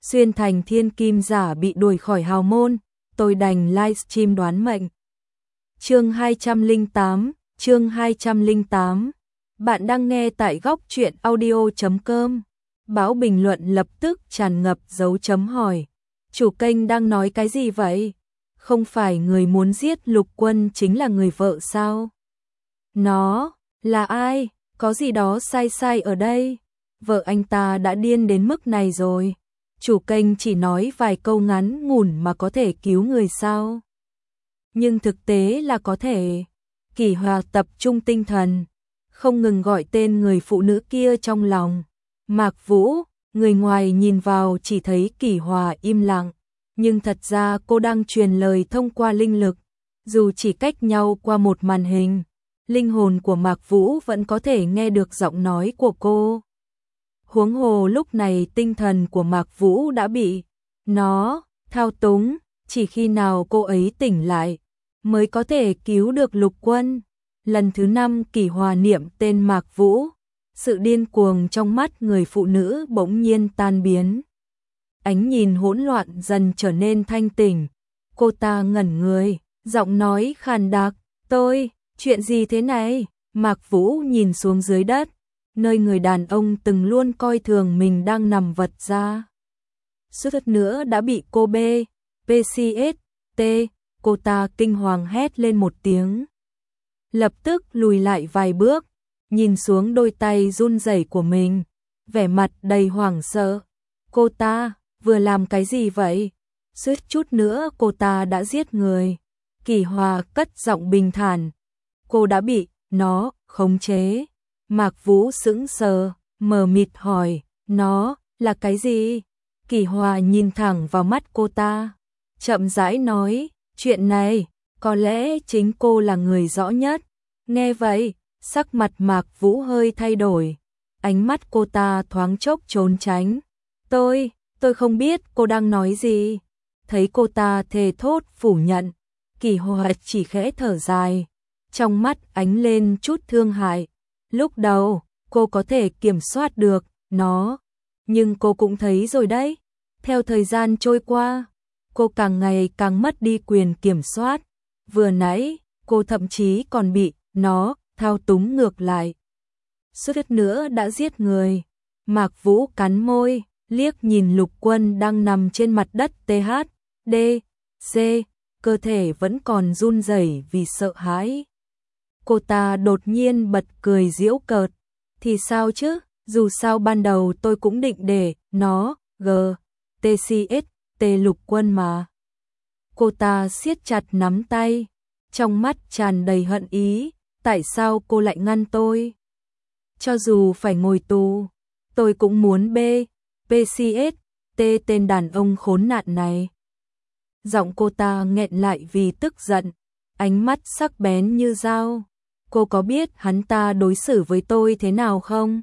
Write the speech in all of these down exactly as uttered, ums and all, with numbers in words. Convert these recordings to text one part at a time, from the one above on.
xuyên thành thiên kim giả bị đuổi khỏi hào môn, tôi đành livestream đoán mệnh. Chương hai trăm lẻ tám, chương hai trăm lẻ tám. Bạn đang nghe tại góc truyện audio chấm com. Báo bình luận lập tức tràn ngập dấu chấm hỏi. Chủ kênh đang nói cái gì vậy? Không phải người muốn giết Lục Quân chính là người vợ sao? Nó là ai? Có gì đó sai sai ở đây. Vợ anh ta đã điên đến mức này rồi. Chủ kênh chỉ nói vài câu ngắn ngủn mà có thể cứu người sao? Nhưng thực tế là có thể. Kỷ Hòa tập trung tinh thần, không ngừng gọi tên người phụ nữ kia trong lòng. Mạc Vũ, người ngoài nhìn vào chỉ thấy Kỷ Hòa im lặng, nhưng thật ra cô đang truyền lời thông qua linh lực. Dù chỉ cách nhau qua một màn hình, linh hồn của Mạc Vũ vẫn có thể nghe được giọng nói của cô. Huống hồ lúc này tinh thần của Mạc Vũ đã bị nó thao túng, chỉ khi nào cô ấy tỉnh lại mới có thể cứu được Lục Quân. Lần thứ năm Kỷ Hòa niệm tên Mạc Vũ, sự điên cuồng trong mắt người phụ nữ bỗng nhiên tan biến. Ánh nhìn hỗn loạn dần trở nên thanh tỉnh. Cô ta ngẩn người, giọng nói khàn đặc, "Tôi, chuyện gì thế này?" Mạc Vũ nhìn xuống dưới đất, nơi người đàn ông từng luôn coi thường mình đang nằm vật ra. Suýt nữa đã bị cô B, pê xê ét, T, cô ta kinh hoàng hét lên một tiếng. Lập tức lùi lại vài bước, nhìn xuống đôi tay run rẩy của mình, vẻ mặt đầy hoảng sợ. Cô ta vừa làm cái gì vậy? Suýt chút nữa cô ta đã giết người. Kỷ Hòa cất giọng bình thản, cô đã bị nó khống chế. Mạc Vũ sững sờ, mờ mịt hỏi, nó là cái gì? Kỷ Hòa nhìn thẳng vào mắt cô ta, chậm rãi nói, chuyện này, có lẽ chính cô là người rõ nhất. Nghe vậy, sắc mặt Mạc Vũ hơi thay đổi, ánh mắt cô ta thoáng chốc trốn tránh. Tôi, tôi không biết cô đang nói gì. Thấy cô ta thề thốt phủ nhận, Kỷ Hòa chỉ khẽ thở dài, trong mắt ánh lên chút thương hại. Lúc đầu, cô có thể kiểm soát được nó, nhưng cô cũng thấy rồi đấy, theo thời gian trôi qua, cô càng ngày càng mất đi quyền kiểm soát. Vừa nãy, cô thậm chí còn bị nó thao túng ngược lại. Suýt nữa đã giết người. Mạc Vũ cắn môi, liếc nhìn Lục Quân đang nằm trên mặt đất tê hát đê xê, cơ thể vẫn còn run rẩy vì sợ hãi. Cô ta đột nhiên bật cười giễu cợt. Thì sao chứ, dù sao ban đầu tôi cũng định để nó G, tê xê ét, T Lục Quân mà. Cô ta siết chặt nắm tay, trong mắt tràn đầy hận ý. Tại sao cô lại ngăn tôi? Cho dù phải ngồi tù, tôi cũng muốn B, pê xê ét, T tên đàn ông khốn nạn này. Giọng cô ta nghẹn lại vì tức giận, ánh mắt sắc bén như dao. Cô có biết hắn ta đối xử với tôi thế nào không?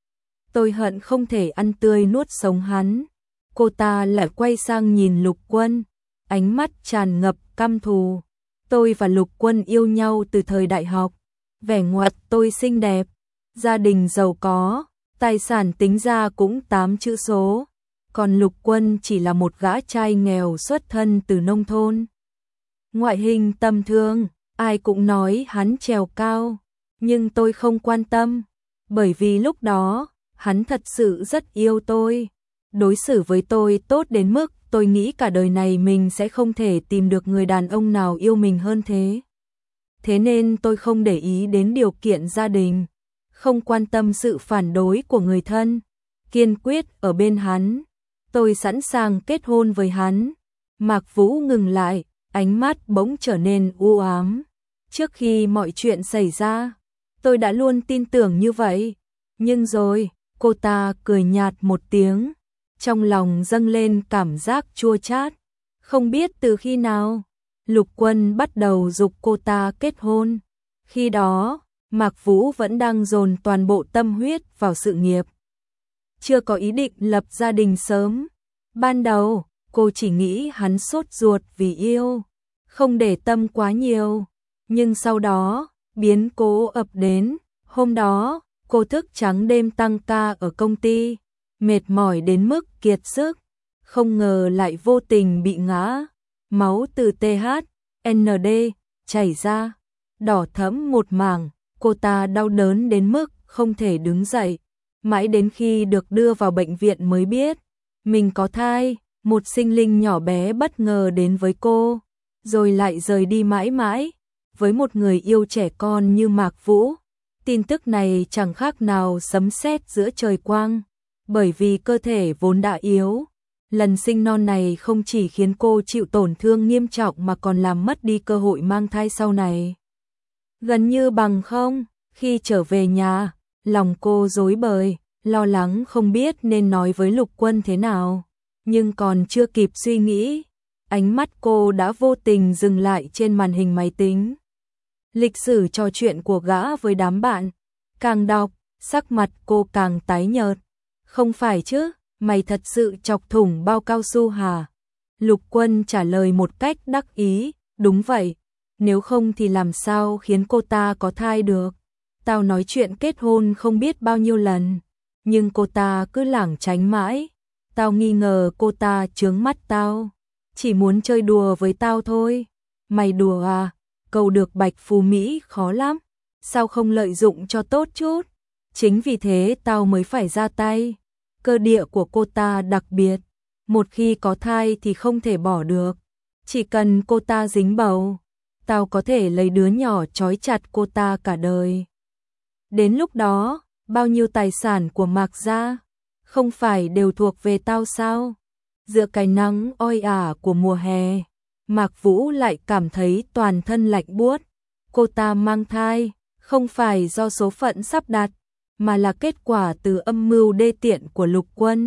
Tôi hận không thể ăn tươi nuốt sống hắn. Cô ta lại quay sang nhìn Lục Quân, ánh mắt tràn ngập căm thù. Tôi và Lục Quân yêu nhau từ thời đại học. Vẻ ngoài tôi xinh đẹp, gia đình giàu có, tài sản tính ra cũng tám chữ số. Còn Lục Quân chỉ là một gã trai nghèo xuất thân từ nông thôn. Ngoại hình tầm thường, ai cũng nói hắn trèo cao, nhưng tôi không quan tâm, bởi vì lúc đó, hắn thật sự rất yêu tôi. Đối xử với tôi tốt đến mức tôi nghĩ cả đời này mình sẽ không thể tìm được người đàn ông nào yêu mình hơn thế. Thế nên tôi không để ý đến điều kiện gia đình, không quan tâm sự phản đối của người thân, kiên quyết ở bên hắn. Tôi sẵn sàng kết hôn với hắn. Mạc Vũ ngừng lại, ánh mắt bỗng trở nên u ám. Trước khi mọi chuyện xảy ra, tôi đã luôn tin tưởng như vậy. Nhưng rồi, cô ta cười nhạt một tiếng, trong lòng dâng lên cảm giác chua chát. Không biết từ khi nào, Lục Quân bắt đầu giục cô ta kết hôn. Khi đó, Mạc Vũ vẫn đang dồn toàn bộ tâm huyết vào sự nghiệp, chưa có ý định lập gia đình sớm. Ban đầu, cô chỉ nghĩ hắn sốt ruột vì yêu, không để tâm quá nhiều. Nhưng sau đó, biến cố ập đến. Hôm đó, cô thức trắng đêm tăng ca ở công ty, mệt mỏi đến mức kiệt sức. không ngờ lại vô tình bị ngã. Máu từ tê hát en đê chảy ra, đỏ thẫm một mảng, cô ta đau đớn đến mức không thể đứng dậy. Mãi đến khi được đưa vào bệnh viện mới biết mình có thai, một sinh linh nhỏ bé bất ngờ đến với cô, rồi lại rời đi mãi mãi, với một người yêu trẻ con như Mạc Vũ. Tin tức này chẳng khác nào sấm sét giữa trời quang, bởi vì cơ thể vốn đã yếu. Lần sinh non này không chỉ khiến cô chịu tổn thương nghiêm trọng mà còn làm mất đi cơ hội mang thai sau này. Gần như bằng không, khi trở về nhà, lòng cô rối bời, lo lắng không biết nên nói với Lục Quân thế nào. Nhưng còn chưa kịp suy nghĩ, ánh mắt cô đã vô tình dừng lại trên màn hình máy tính. Lịch sử trò chuyện của gã với đám bạn, càng đọc, sắc mặt cô càng tái nhợt. Không phải chứ, mày thật sự chọc thủng bao cao su hả? Lục Quân trả lời một cách đắc ý, đúng vậy, nếu không thì làm sao khiến cô ta có thai được. Tao nói chuyện kết hôn không biết bao nhiêu lần, nhưng cô ta cứ lảng tránh mãi. Tao nghi ngờ cô ta chướng mắt tao, chỉ muốn chơi đùa với tao thôi. Mày đùa à? Cầu được Bạch Phú Mỹ khó lắm, sao không lợi dụng cho tốt chút? Chính vì thế tao mới phải ra tay. Cơ địa của cô ta đặc biệt, một khi có thai thì không thể bỏ được. Chỉ cần cô ta dính bầu, tao có thể lấy đứa nhỏ trói chặt cô ta cả đời. Đến lúc đó, bao nhiêu tài sản của Mạc gia không phải đều thuộc về tao sao? Giữa cái nắng oi ả của mùa hè, Mạc Vũ lại cảm thấy toàn thân lạnh buốt. Cô ta mang thai, không phải do số phận sắp đặt, mà là kết quả từ âm mưu đê tiện của Lục Quân.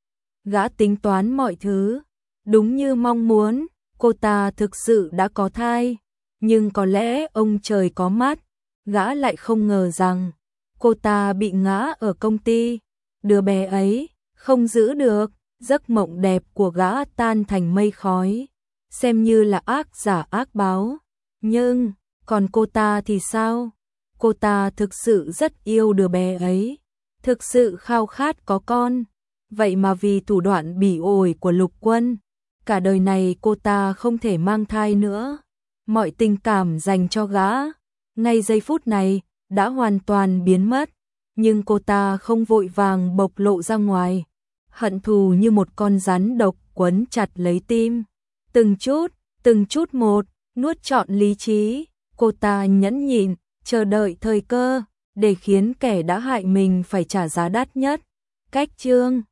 Gã tính toán mọi thứ, đúng như mong muốn, cô ta thực sự đã có thai. Nhưng có lẽ ông trời có mắt, gã lại không ngờ rằng cô ta bị ngã ở công ty. Đứa bé ấy không giữ được, giấc mộng đẹp của gã tan thành mây khói, xem như là ác giả ác báo. Nhưng, còn cô ta thì sao? Cô ta thực sự rất yêu đứa bé ấy, thực sự khao khát có con. Vậy mà vì thủ đoạn bỉ ổi của Lục Quân, cả đời này cô ta không thể mang thai nữa. Mọi tình cảm dành cho gã, ngay giây phút này, đã hoàn toàn biến mất. Nhưng cô ta không vội vàng bộc lộ ra ngoài. Hận thù như một con rắn độc quấn chặt lấy tim. Từng chút, từng chút một, nuốt trọn lý trí. Cô ta nhẫn nhịn, chờ đợi thời cơ, để khiến kẻ đã hại mình phải trả giá đắt nhất. Cách chương